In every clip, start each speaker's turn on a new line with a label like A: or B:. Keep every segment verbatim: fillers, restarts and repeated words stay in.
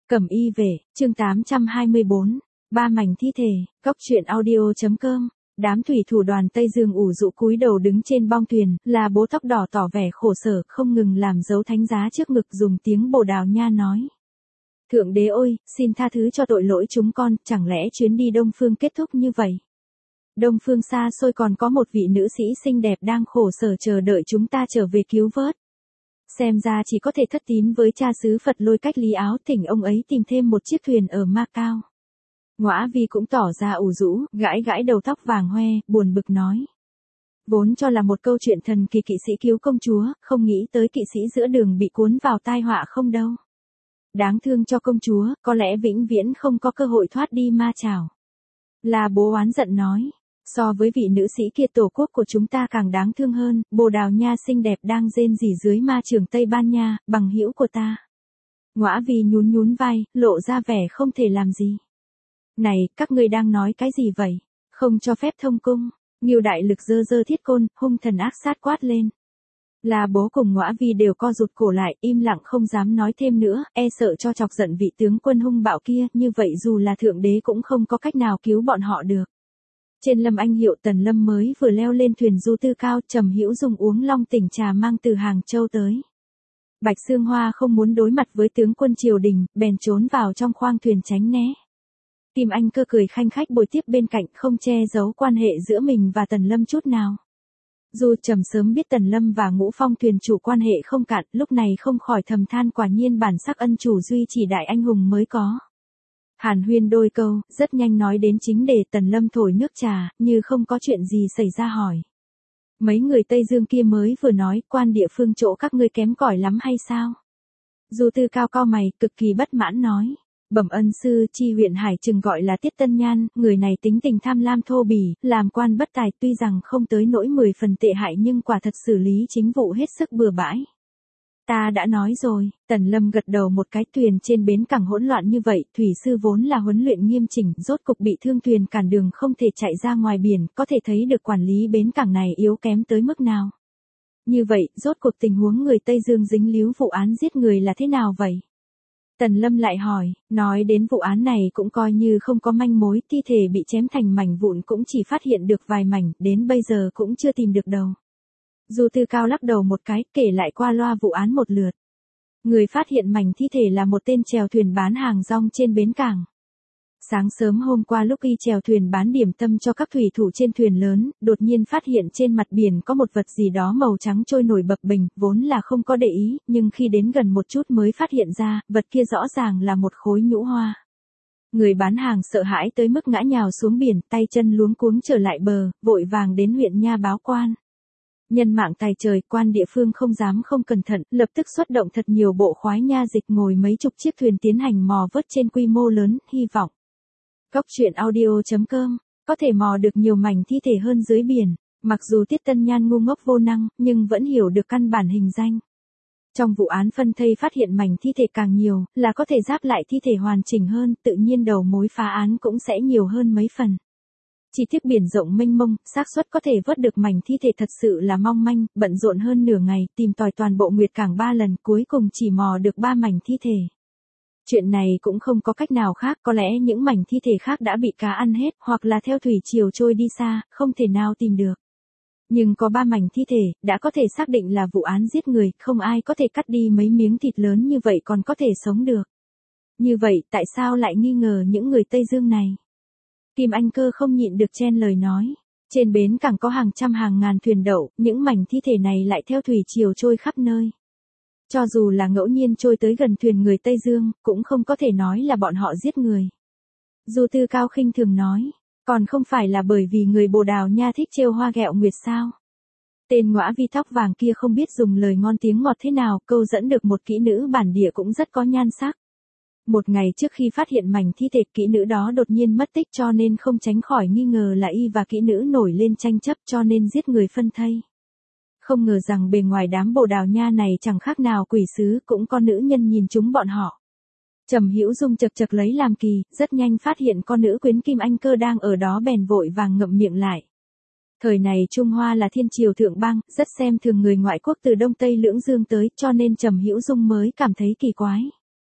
A: Cẩm y về, chương tám trăm hai mươi bốn, ba mảnh thi thể, góc truyện audio.com. Đám thủy thủ đoàn Tây Dương ủ rũ cúi đầu đứng trên bong thuyền, là bố tóc đỏ tỏ vẻ khổ sở, không ngừng làm dấu thánh giá trước ngực dùng tiếng Bồ Đào Nha nói. Thượng đế ơi, xin tha thứ cho tội lỗi chúng con, chẳng lẽ chuyến đi Đông Phương kết thúc như vậy? Đông Phương xa xôi còn có một vị nữ sĩ xinh đẹp đang khổ sở chờ đợi chúng ta trở về cứu vớt. Xem ra chỉ có thể thất tín với cha xứ Phật Lôi Cách Lý Áo, thỉnh ông ấy tìm thêm một chiếc thuyền ở Macau. Ngõa Vi cũng tỏ ra ủ rũ, gãi gãi đầu tóc vàng hoe, buồn bực nói. Vốn cho là một câu chuyện thần kỳ kỵ sĩ cứu công chúa, không nghĩ tới kỵ sĩ giữa đường bị cuốn vào tai họa không đâu. Đáng thương cho công chúa, có lẽ vĩnh viễn không có cơ hội thoát đi ma chảo. Là bố oán giận nói. So với vị nữ sĩ kia tổ quốc của chúng ta càng đáng thương hơn, Bồ Đào Nha xinh đẹp đang rên rỉ dưới ma trường Tây Ban Nha, bằng hữu của ta. Ngõa Vi nhún nhún vai, lộ ra vẻ không thể làm gì. Này, các ngươi đang nói cái gì vậy? Không cho phép thông cung. Ngưu đại lực giơ giơ thiết côn, hung thần ác sát quát lên. Là bố cùng Ngõa Vi đều co rụt cổ lại, im lặng không dám nói thêm nữa, e sợ cho chọc giận vị tướng quân hung bạo kia, như vậy dù là thượng đế cũng không có cách nào cứu bọn họ được. Trên Lâm Anh Hiệu Tần Lâm mới vừa leo lên thuyền du tư cao, Trầm Hữu Dung uống long tỉnh trà mang từ Hàng Châu tới. Bạch Sương Hoa không muốn đối mặt với tướng quân triều đình, bèn trốn vào trong khoang thuyền tránh né. Kim Anh Cơ cười khanh khách bồi tiếp bên cạnh, không che giấu quan hệ giữa mình và Tần Lâm chút nào. Dù Trầm sớm biết Tần Lâm và Ngũ Phong thuyền chủ quan hệ không cạn, lúc này không khỏi thầm than quả nhiên bản sắc ân chủ duy chỉ đại anh hùng mới có. Hàn huyên đôi câu, rất nhanh nói đến chính đề. Tần Lâm thổi nước trà, như không có chuyện gì xảy ra hỏi. Mấy người Tây Dương kia mới vừa nói, quan địa phương chỗ các ngươi kém cỏi lắm hay sao? Du Tư cao cao mày, cực kỳ bất mãn nói. Bẩm ân sư, chi huyện Hải Trừng gọi là Tiết Tân Nhan, người này tính tình tham lam thô bỉ, làm quan bất tài, tuy rằng không tới nỗi mười phần tệ hại nhưng quả thật xử lý chính vụ hết sức bừa bãi. Ta đã nói rồi, Tần Lâm gật đầu một cái. Thuyền trên bến cảng hỗn loạn như vậy, thủy sư vốn là huấn luyện nghiêm chỉnh, rốt cục bị thương thuyền cản đường không thể chạy ra ngoài biển, có thể thấy được quản lý bến cảng này yếu kém tới mức nào. Như vậy, rốt cuộc tình huống người Tây Dương dính líu vụ án giết người là thế nào vậy? Tần Lâm lại hỏi, nói đến vụ án này cũng coi như không có manh mối, thi thể bị chém thành mảnh vụn cũng chỉ phát hiện được vài mảnh, đến bây giờ cũng chưa tìm được đầu. Du Tư cao lắc đầu một cái, kể lại qua loa vụ án một lượt. Người phát hiện mảnh thi thể là một tên chèo thuyền bán hàng rong trên bến cảng. Sáng sớm hôm qua lúc y chèo thuyền bán điểm tâm cho các thủy thủ trên thuyền lớn, đột nhiên phát hiện trên mặt biển có một vật gì đó màu trắng trôi nổi bập bềnh, vốn là không có để ý, nhưng khi đến gần một chút mới phát hiện ra, vật kia rõ ràng là một khối nhũ hoa. Người bán hàng sợ hãi tới mức ngã nhào xuống biển, tay chân luống cuống trở lại bờ, vội vàng đến huyện nha báo quan. Nhân mạng tài trời, quan địa phương không dám không cẩn thận, lập tức xuất động thật nhiều bộ khoái nha dịch ngồi mấy chục chiếc thuyền tiến hành mò vớt trên quy mô lớn, hy vọng. Góc truyện audio.com, có thể mò được nhiều mảnh thi thể hơn dưới biển, mặc dù Tiết Tân Nhan ngu ngốc vô năng, nhưng vẫn hiểu được căn bản hình danh. Trong vụ án phân thây phát hiện mảnh thi thể càng nhiều, là có thể giáp lại thi thể hoàn chỉnh hơn, tự nhiên đầu mối phá án cũng sẽ nhiều hơn mấy phần. Chỉ tiếc biển rộng mênh mông, xác suất có thể vớt được mảnh thi thể thật sự là mong manh, bận rộn hơn nửa ngày, tìm tòi toàn bộ Nguyệt Cảng ba lần, cuối cùng chỉ mò được ba mảnh thi thể. Chuyện này cũng không có cách nào khác, có lẽ những mảnh thi thể khác đã bị cá ăn hết, hoặc là theo thủy triều trôi đi xa, không thể nào tìm được. Nhưng có ba mảnh thi thể, đã có thể xác định là vụ án giết người, không ai có thể cắt đi mấy miếng thịt lớn như vậy còn có thể sống được. Như vậy, tại sao lại nghi ngờ những người Tây Dương này? Kim Anh Cơ không nhịn được chen lời nói. Trên bến cảng có hàng trăm hàng ngàn thuyền đậu, những mảnh thi thể này lại theo thủy triều trôi khắp nơi. Cho dù là ngẫu nhiên trôi tới gần thuyền người Tây Dương, cũng không có thể nói là bọn họ giết người. Du Tư cao khinh thường nói, còn không phải là bởi vì người Bồ Đào Nha thích trêu hoa ghẹo nguyệt sao? Tên Ngõa Vi tóc vàng kia không biết dùng lời ngon tiếng ngọt thế nào, câu dẫn được một kỹ nữ bản địa cũng rất có nhan sắc. Một ngày trước khi phát hiện mảnh thi thể, kỹ nữ đó đột nhiên mất tích, cho nên không tránh khỏi nghi ngờ là y và kỹ nữ nổi lên tranh chấp, cho nên giết người phân thây. Không ngờ rằng bề ngoài đám Bồ Đào Nha này chẳng khác nào quỷ sứ, cũng có nữ nhân nhìn chúng bọn họ. Trầm Hữu Dung chật chật lấy làm kỳ, rất nhanh phát hiện con nữ quyến Kim Anh Cơ đang ở đó bèn vội vàng ngậm miệng lại. Thời này Trung Hoa là thiên triều thượng bang, rất xem thường người ngoại quốc từ Đông Tây Lưỡng Dương tới, cho nên Trầm Hữu Dung mới cảm thấy kỳ quái.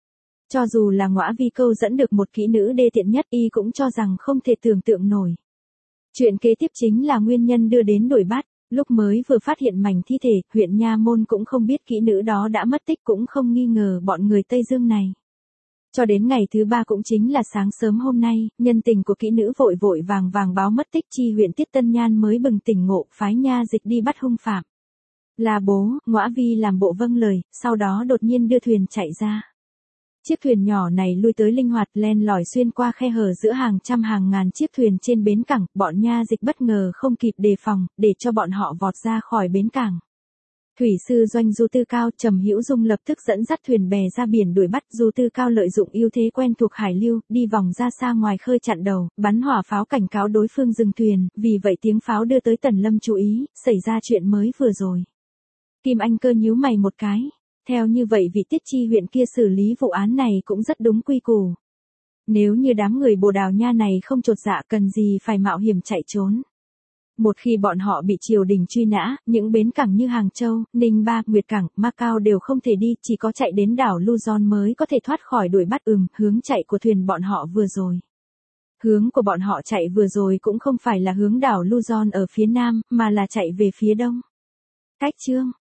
A: Cho dù là Ngõa Vi câu dẫn được một kỹ nữ đê tiện nhất, y cũng cho rằng không thể tưởng tượng nổi. Chuyện kế tiếp chính là nguyên nhân đưa đến đuổi bắt. Lúc mới vừa phát hiện mảnh thi thể, huyện Nha Môn cũng không biết kỹ nữ đó đã mất tích, cũng không nghi ngờ bọn người Tây Dương này. Cho đến ngày thứ ba cũng chính là sáng sớm hôm nay, nhân tình của kỹ nữ vội vội vàng vàng báo mất tích, chi huyện Tiết Tân Nhan mới bừng tỉnh ngộ, phái nha dịch đi bắt hung phạm. Là bố, Ngõa Vi làm bộ vâng lời, sau đó đột nhiên đưa thuyền chạy ra. Chiếc thuyền nhỏ này lui tới linh hoạt, len lỏi xuyên qua khe hở giữa hàng trăm hàng ngàn chiếc thuyền trên bến cảng, bọn nha dịch bất ngờ không kịp đề phòng, để cho bọn họ vọt ra khỏi bến cảng. Thủy sư Doanh Du Tư Cao, Trầm Hữu Dung lập tức dẫn dắt thuyền bè ra biển đuổi bắt. Du Tư Cao lợi dụng ưu thế quen thuộc hải lưu, đi vòng ra xa ngoài khơi chặn đầu, bắn hỏa pháo cảnh cáo đối phương dừng thuyền, vì vậy tiếng pháo đưa tới Tần Lâm chú ý, xảy ra chuyện mới vừa rồi. Kim Anh Cơ nhíu mày một cái. Theo như vậy vị Tiết chi huyện kia xử lý vụ án này cũng rất đúng quy củ. Nếu như đám người Bồ Đào Nha này không chột dạ, cần gì phải mạo hiểm chạy trốn. Một khi bọn họ bị triều đình truy nã, những bến cảng như Hàng Châu, Ninh Ba, Nguyệt Cảng, Macau đều không thể đi, chỉ có chạy đến đảo Luzon mới có thể thoát khỏi đuổi bắt. Ừm, hướng chạy của thuyền bọn họ vừa rồi. Hướng của bọn họ chạy vừa rồi cũng không phải là hướng đảo Luzon ở phía nam, mà là chạy về phía đông. Cách chương